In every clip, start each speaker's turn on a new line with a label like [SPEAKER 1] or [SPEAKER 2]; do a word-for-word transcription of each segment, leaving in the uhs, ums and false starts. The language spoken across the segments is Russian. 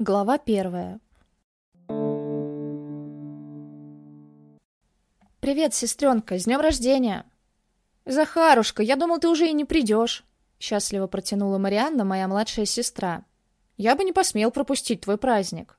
[SPEAKER 1] Глава первая. «Привет, сестренка, с днем рождения!» «Захарушка, я думал, ты уже и не придешь!» Счастливо протянула Марианна, моя младшая сестра. «Я бы не посмел пропустить твой праздник!»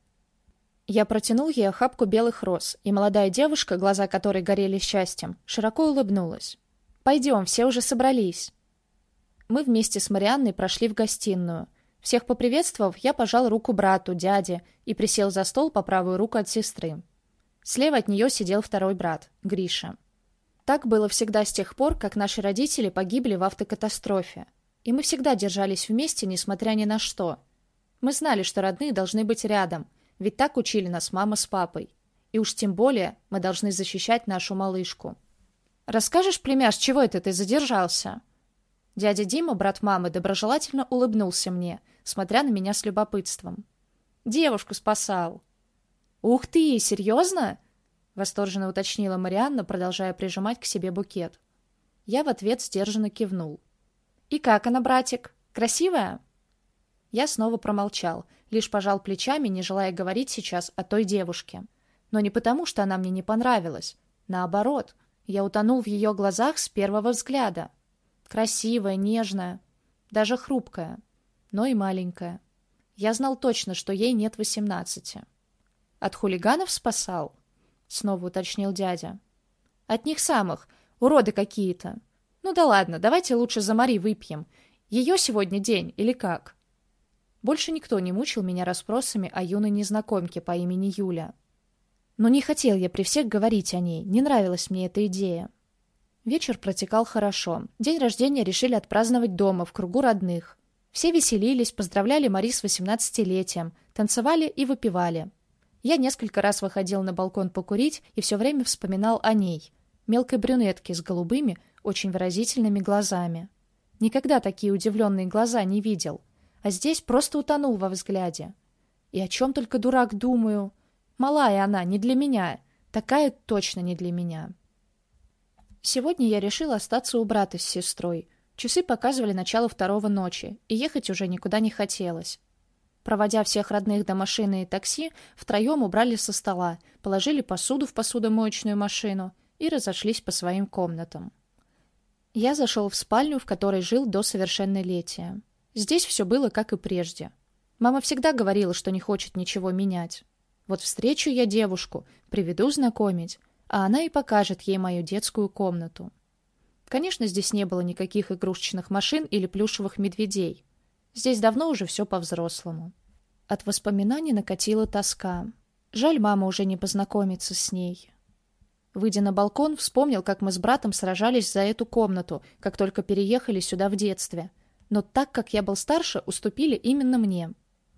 [SPEAKER 1] Я протянул ей охапку белых роз, и молодая девушка, глаза которой горели счастьем, широко улыбнулась. «Пойдем, все уже собрались!» Мы вместе с Марианной прошли в гостиную. Всех поприветствовав, я пожал руку брату, дяде, и присел за стол по правую руку от сестры. Слева от нее сидел второй брат, Гриша. Так было всегда с тех пор, как наши родители погибли в автокатастрофе. И мы всегда держались вместе, несмотря ни на что. Мы знали, что родные должны быть рядом, ведь так учили нас мама с папой. И уж тем более мы должны защищать нашу малышку. «Расскажешь, племяш, чего это ты задержался?» Дядя Дима, брат мамы, доброжелательно улыбнулся мне, смотря на меня с любопытством. «Девушку спасал». «Ух ты, серьезно?» — восторженно уточнила Марианна, продолжая прижимать к себе букет. Я в ответ сдержанно кивнул. «И как она, братик? Красивая?» Я снова промолчал, лишь пожал плечами, не желая говорить сейчас о той девушке. Но не потому, что она мне не понравилась. Наоборот, я утонул в ее глазах с первого взгляда. Красивая, нежная, даже хрупкая, но и маленькая. Я знал точно, что ей нет восемнадцати. «От хулиганов спасал?» — снова уточнил дядя. «От них самых. Уроды какие-то. Ну да ладно, давайте лучше за Мари выпьем. Ее сегодня день или как?» Больше никто не мучил меня расспросами о юной незнакомке по имени Юля. Но не хотел я при всех говорить о ней, не нравилась мне эта идея. Вечер протекал хорошо. День рождения решили отпраздновать дома, в кругу родных. Все веселились, поздравляли Мари с восемнадцатилетием, танцевали и выпивали. Я несколько раз выходил на балкон покурить и все время вспоминал о ней, мелкой брюнетке с голубыми, очень выразительными глазами. Никогда такие удивленные глаза не видел, а здесь просто утонул во взгляде. И о чем только дурак думаю. Малая она, не для меня, такая точно не для меня. Сегодня я решила остаться у брата с сестрой. Часы показывали начало второго ночи, и ехать уже никуда не хотелось. Проводя всех родных до машины и такси, втроем убрали со стола, положили посуду в посудомоечную машину и разошлись по своим комнатам. Я зашел в спальню, в которой жил до совершеннолетия. Здесь все было как и прежде. Мама всегда говорила, что не хочет ничего менять. Вот встречу я девушку, приведу знакомить, а она и покажет ей мою детскую комнату. Конечно, здесь не было никаких игрушечных машин или плюшевых медведей. Здесь давно уже все по-взрослому. От воспоминаний накатила тоска. Жаль, мама уже не познакомится с ней. Выйдя на балкон, вспомнил, как мы с братом сражались за эту комнату, как только переехали сюда в детстве. Но так как я был старше, уступили именно мне.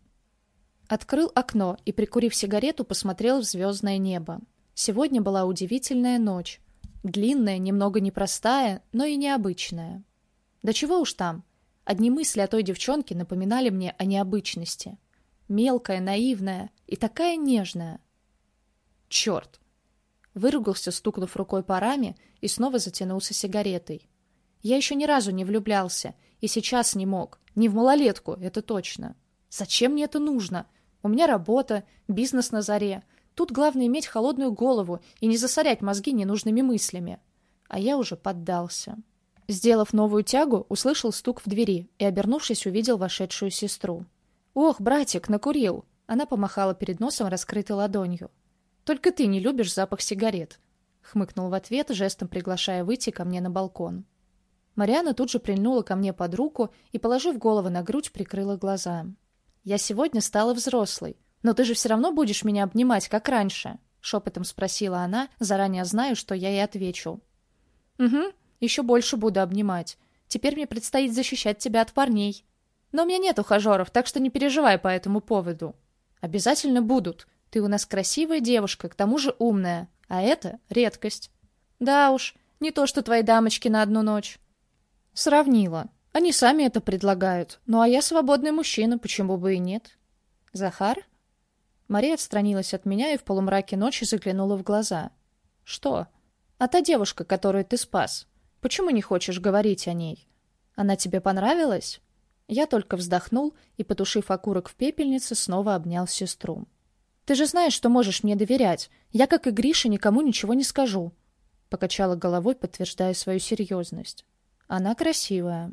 [SPEAKER 1] Открыл окно и, прикурив сигарету, посмотрел в звездное небо. Сегодня была удивительная ночь. Длинная, немного непростая, но и необычная. Да чего уж там. Одни мысли о той девчонке напоминали мне о необычности. Мелкая, наивная и такая нежная. Черт! Выругался, стукнув рукой по раме, и снова затянулся сигаретой. Я еще ни разу не влюблялся, и сейчас не мог. Не в малолетку, это точно. Зачем мне это нужно? У меня работа, бизнес на заре. Тут главное иметь холодную голову и не засорять мозги ненужными мыслями. А я уже поддался. Сделав новую тягу, услышал стук в двери и, обернувшись, увидел вошедшую сестру. «Ох, братик, накурил!» Она помахала перед носом раскрытой ладонью. «Только ты не любишь запах сигарет», — хмыкнул в ответ, жестом приглашая выйти ко мне на балкон. Марианна тут же прильнула ко мне под руку и, положив голову на грудь, прикрыла глаза. «Я сегодня стала взрослой. «Но ты же все равно будешь меня обнимать, как раньше?» — шепотом спросила она, заранее знаю, что я ей отвечу. «Угу, еще больше буду обнимать. Теперь мне предстоит защищать тебя от парней. Но у меня нет ухажеров, так что не переживай по этому поводу». «Обязательно будут. Ты у нас красивая девушка, к тому же умная. А это редкость». «Да уж, не то что твои дамочки на одну ночь». «Сравнила. Они сами это предлагают. Ну а я свободный мужчина, почему бы и нет?» «Захар?» Мария отстранилась от меня и в полумраке ночи заглянула в глаза. «Что? А та девушка, которую ты спас. Почему не хочешь говорить о ней? Она тебе понравилась?» Я только вздохнул и, потушив окурок в пепельнице, снова обнял сестру. «Ты же знаешь, что можешь мне доверять. Я, как и Гриша, никому ничего не скажу», — покачала головой, подтверждая свою серьезность. «Она красивая».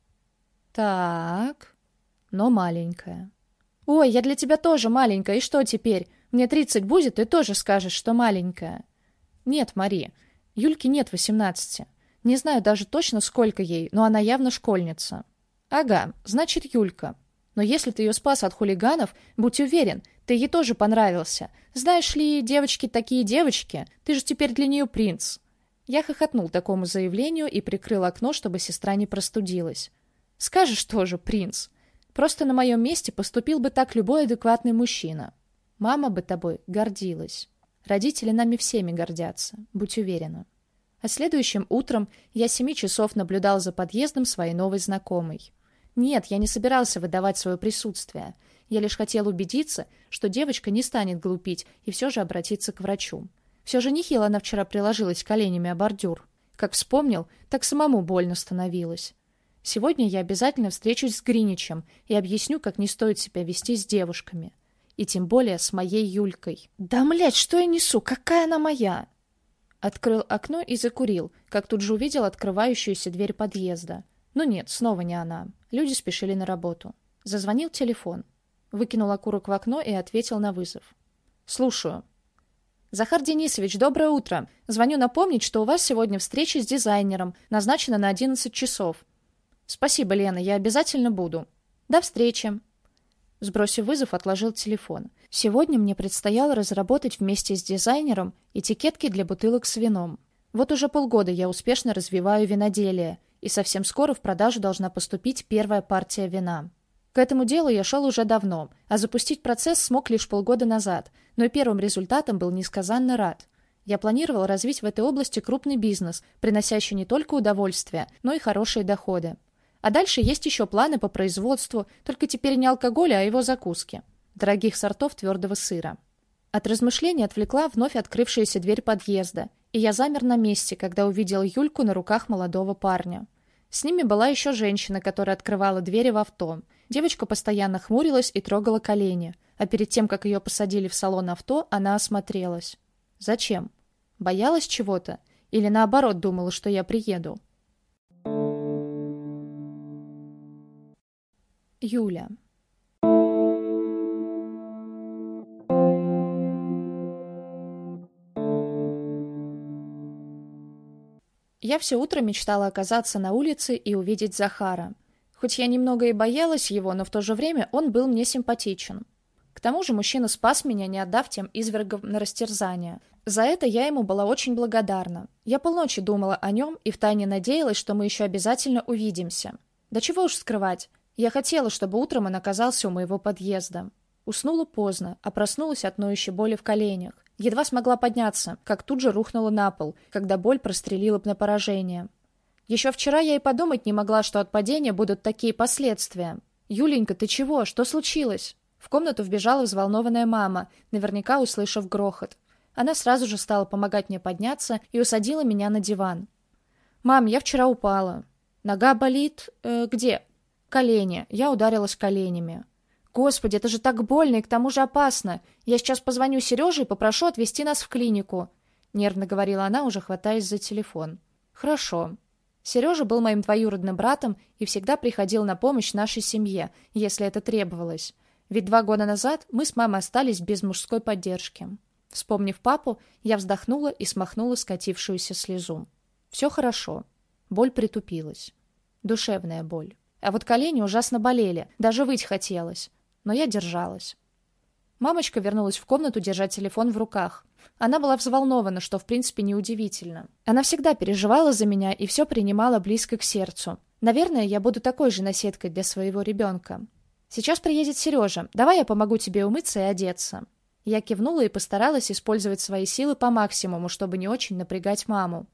[SPEAKER 1] «Так, но маленькая». «Ой, я для тебя тоже маленькая, и что теперь? Мне тридцать будет, и тоже скажешь, что маленькая». «Нет, Мари, Юльке нет восемнадцати. Не знаю даже точно, сколько ей, но она явно школьница». «Ага, значит, Юлька. Но если ты ее спас от хулиганов, будь уверен, ты ей тоже понравился. Знаешь ли, девочки такие девочки, ты же теперь для нее принц». Я хохотнул такому заявлению и прикрыл окно, чтобы сестра не простудилась. «Скажешь тоже, принц. Просто на моем месте поступил бы так любой адекватный мужчина. Мама бы тобой гордилась. Родители нами всеми гордятся, будь уверена». А следующим утром я семи часов наблюдал за подъездом своей новой знакомой. Нет, я не собирался выдавать свое присутствие. Я лишь хотел убедиться, что девочка не станет глупить и все же обратиться к врачу. Все же нехило она вчера приложилась коленями о бордюр. Как вспомнил, так самому больно становилось. Сегодня я обязательно встречусь с Гриничем и объясню, как не стоит себя вести с девушками. И тем более с моей Юлькой. Да, млядь, что я несу? Какая она моя? Открыл окно и закурил, как тут же увидел открывающуюся дверь подъезда. Ну нет, снова не она. Люди спешили на работу. Зазвонил телефон. Выкинул окурок в окно и ответил на вызов. «Слушаю». «Захар Денисович, доброе утро. Звоню напомнить, что у вас сегодня встреча с дизайнером, назначена на одиннадцать часов. «Спасибо, Лена, я обязательно буду. До встречи». Сбросив вызов, отложил телефон. Сегодня мне предстояло разработать вместе с дизайнером этикетки для бутылок с вином. Вот уже полгода я успешно развиваю виноделие, и совсем скоро в продажу должна поступить первая партия вина. К этому делу я шел уже давно, а запустить процесс смог лишь полгода назад, но и первым результатом был несказанно рад. Я планировал развить в этой области крупный бизнес, приносящий не только удовольствие, но и хорошие доходы. А дальше есть еще планы по производству, только теперь не алкоголя, а его закуски. Дорогих сортов твердого сыра. От размышлений отвлекла вновь открывшаяся дверь подъезда, и я замер на месте, когда увидел Юльку на руках молодого парня. С ними была еще женщина, которая открывала двери в авто. Девочка постоянно хмурилась и трогала колени, а перед тем, как ее посадили в салон авто, она осмотрелась. Зачем? Боялась чего-то? Или наоборот думала, что я приеду? Юля. Я все утро мечтала оказаться на улице и увидеть Захара. Хоть я немного и боялась его, но в то же время он был мне симпатичен. К тому же мужчина спас меня, не отдав тем извергам на растерзание. За это я ему была очень благодарна. Я полночи думала о нем и втайне надеялась, что мы еще обязательно увидимся. Да чего уж скрывать. Я хотела, чтобы утром он оказался у моего подъезда. Уснула поздно, а проснулась от ноющей боли в коленях. Едва смогла подняться, как тут же рухнула на пол, когда боль прострелила на поражение. Еще вчера я и подумать не могла, что от падения будут такие последствия. «Юленька, ты чего? Что случилось?» В комнату вбежала взволнованная мама, наверняка услышав грохот. Она сразу же стала помогать мне подняться и усадила меня на диван. «Мам, я вчера упала. Нога болит? Э, где?» «Колени. Я ударилась коленями». «Господи, это же так больно и к тому же опасно. Я сейчас позвоню Сереже и попрошу отвезти нас в клинику», — нервно говорила она, уже хватаясь за телефон. «Хорошо». Сережа был моим двоюродным братом и всегда приходил на помощь нашей семье, если это требовалось. Ведь два года назад мы с мамой остались без мужской поддержки. Вспомнив папу, я вздохнула и смахнула скатившуюся слезу. Все хорошо. Боль притупилась. Душевная боль. А вот колени ужасно болели, даже выть хотелось. Но я держалась. Мамочка вернулась в комнату, держа телефон в руках. Она была взволнована, что в принципе неудивительно. Она всегда переживала за меня и все принимала близко к сердцу. Наверное, я буду такой же наседкой для своего ребенка. «Сейчас приедет Сережа. Давай я помогу тебе умыться и одеться». Я кивнула и постаралась использовать свои силы по максимуму, чтобы не очень напрягать маму.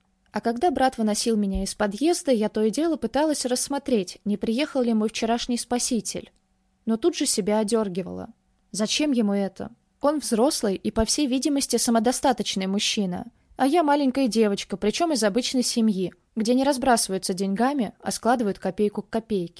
[SPEAKER 1] А когда брат выносил меня из подъезда, я то и дело пыталась рассмотреть, не приехал ли мой вчерашний спаситель. Но тут же себя одергивала. Зачем ему это? Он взрослый и, по всей видимости, самодостаточный мужчина. А я маленькая девочка, причем из обычной семьи, где не разбрасываются деньгами, а складывают копейку к копейке.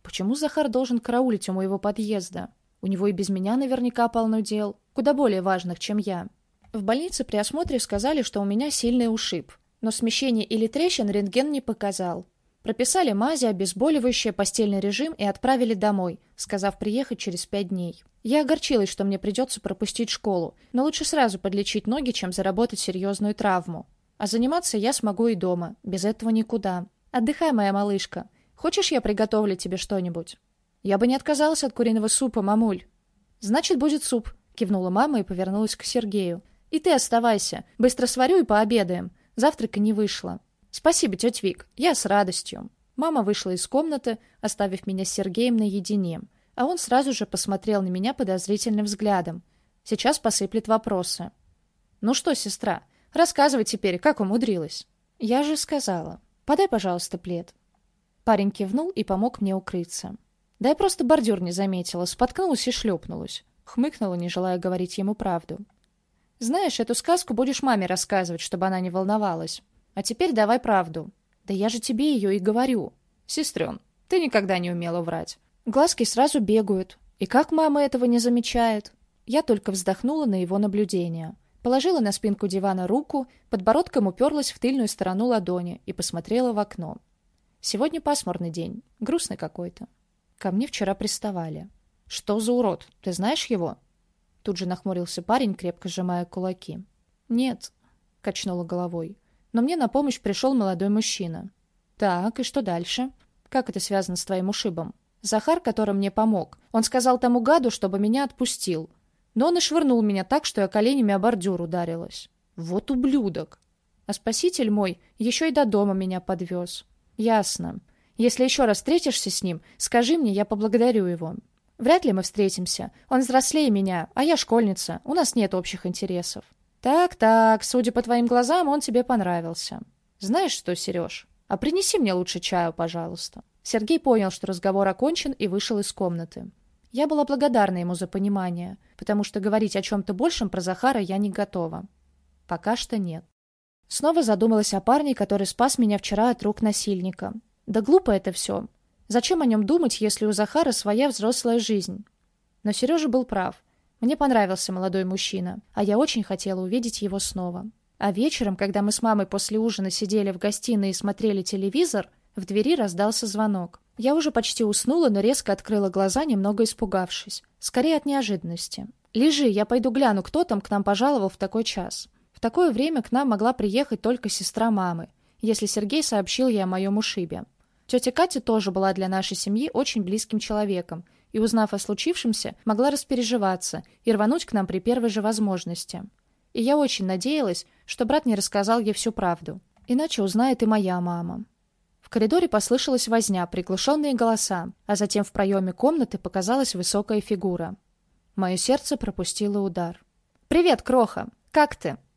[SPEAKER 1] почему Захар должен караулить у моего подъезда? У него и без меня наверняка полно дел, куда более важных, чем я. В больнице при осмотре сказали, что у меня сильный ушиб, но смещение или трещин рентген не показал. Прописали мази, обезболивающее, постельный режим и отправили домой, сказав приехать через пять дней. Я огорчилась, что мне придется пропустить школу, но лучше сразу подлечить ноги, чем заработать серьезную травму. А заниматься я смогу и дома, без этого никуда. Отдыхай, моя малышка. Хочешь, я приготовлю тебе что-нибудь? Я бы не отказалась от куриного супа, мамуль. Значит, будет суп, кивнула мама и повернулась к Сергею. И ты оставайся, быстро сварю и пообедаем. Завтрака не вышло. Спасибо, тетя Вик, я с радостью. Мама вышла из комнаты, оставив меня с Сергеем наедине, а он сразу же посмотрел на меня подозрительным взглядом. Сейчас посыплет вопросы. Ну что, сестра, рассказывай теперь, как умудрилась. Я же сказала. Подай, пожалуйста, плед. Парень кивнул и помог мне укрыться. Да я просто бордюр не заметила, споткнулась и шлепнулась. Хмыкнула, не желая говорить ему правду. Знаешь, эту сказку будешь маме рассказывать, чтобы она не волновалась. А теперь давай правду. Да я же тебе ее и говорю. Сестрен, ты никогда не умела врать. Глазки сразу бегают. И как мама этого не замечает? Я только вздохнула на его наблюдение. Положила на спинку дивана руку, подбородком уперлась в тыльную сторону ладони и посмотрела в окно. Сегодня пасмурный день, грустный какой-то. Ко мне вчера приставали. Что за урод? Ты знаешь его? Тут же нахмурился парень, крепко сжимая кулаки. Нет, качнула головой. Но мне на помощь пришел молодой мужчина. Так, и что дальше? Как это связано с твоим ушибом? Захар, который мне помог, он сказал тому гаду, чтобы меня отпустил. Но он и швырнул меня так, что я коленями о бордюр ударилась. Вот ублюдок. А спаситель мой еще и до дома меня подвез. Ясно. Если еще раз встретишься с ним, скажи мне, я поблагодарю его. Вряд ли мы встретимся. Он взрослее меня, а я школьница. У нас нет общих интересов. Так-так, судя по твоим глазам, он тебе понравился. Знаешь что, Сереж, а принеси мне лучше чаю, пожалуйста. Сергей понял, что разговор окончен, и вышел из комнаты. Я была благодарна ему за понимание, потому что говорить о чем-то большем про Захара я не готова. Пока что нет. Снова задумалась о парне, который спас меня вчера от рук насильника. Да глупо это все. Зачем о нем думать, если у Захара своя взрослая жизнь? Но Сережа был прав. Мне понравился молодой мужчина, а я очень хотела увидеть его снова. А вечером, когда мы с мамой после ужина сидели в гостиной и смотрели телевизор, в двери раздался звонок. Я уже почти уснула, но резко открыла глаза, немного испугавшись. Скорее от неожиданности. «Лежи, я пойду гляну, кто там к нам пожаловал в такой час». В такое время к нам могла приехать только сестра мамы, если Сергей сообщил ей о моем ушибе. Тетя Катя тоже была для нашей семьи очень близким человеком, и, узнав о случившемся, могла распереживаться и рвануть к нам при первой же возможности. И я очень надеялась, что брат не рассказал ей всю правду. Иначе узнает и моя мама. В коридоре послышалась возня, приглушенные голоса, а затем в проеме комнаты показалась высокая фигура. Мое сердце пропустило удар. «Привет, Кроха! Как ты?»